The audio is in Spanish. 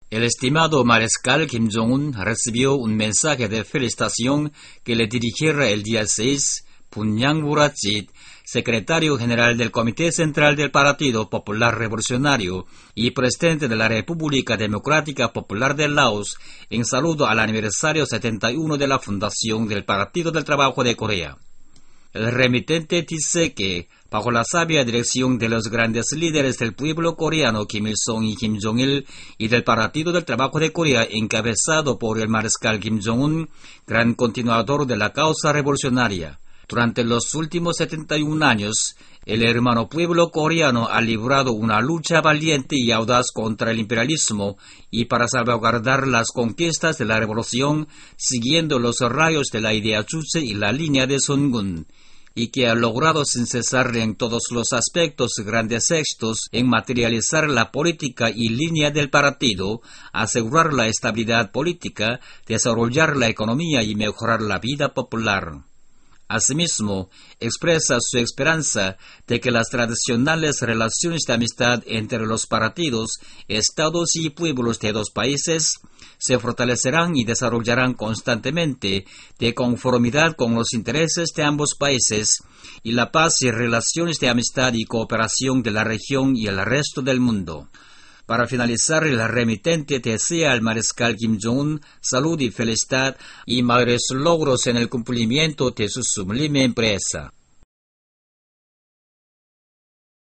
El estimado mariscal Kim Jong-un recibió un mensaje de felicitación que le dirigiera el día 6 Bunyang Murachit, secretario general del Comité Central del Partido Popular Revolucionario y presidente de la República Democrática Popular de Laos, en saludo al aniversario 71 de la fundación del Partido del Trabajo de Corea. El remitente dice que, bajo la sabia dirección de los grandes líderes del pueblo coreano Kim Il-sung y Kim Jong-il y del Partido del Trabajo de Corea encabezado por el mariscal Kim Jong-un, gran continuador de la causa revolucionaria, durante los últimos 71 años, el hermano pueblo coreano ha librado una lucha valiente y audaz contra el imperialismo y para salvaguardar las conquistas de la revolución, siguiendo los rayos de la idea Juche y la línea de Sungun, y que ha logrado sin cesar en todos los aspectos grandes éxitos en materializar la política y línea del partido, asegurar la estabilidad política, desarrollar la economía y mejorar la vida popular. Asimismo, expresa su esperanza de que las tradicionales relaciones de amistad entre los partidos, estados y pueblos de dos países se fortalecerán y desarrollarán constantemente de conformidad con los intereses de ambos países y la paz y relaciones de amistad y cooperación de la región y el resto del mundo. Para finalizar, el remitente desea al mariscal Kim Jong-un salud y felicidad y mayores logros en el cumplimiento de su sublime empresa.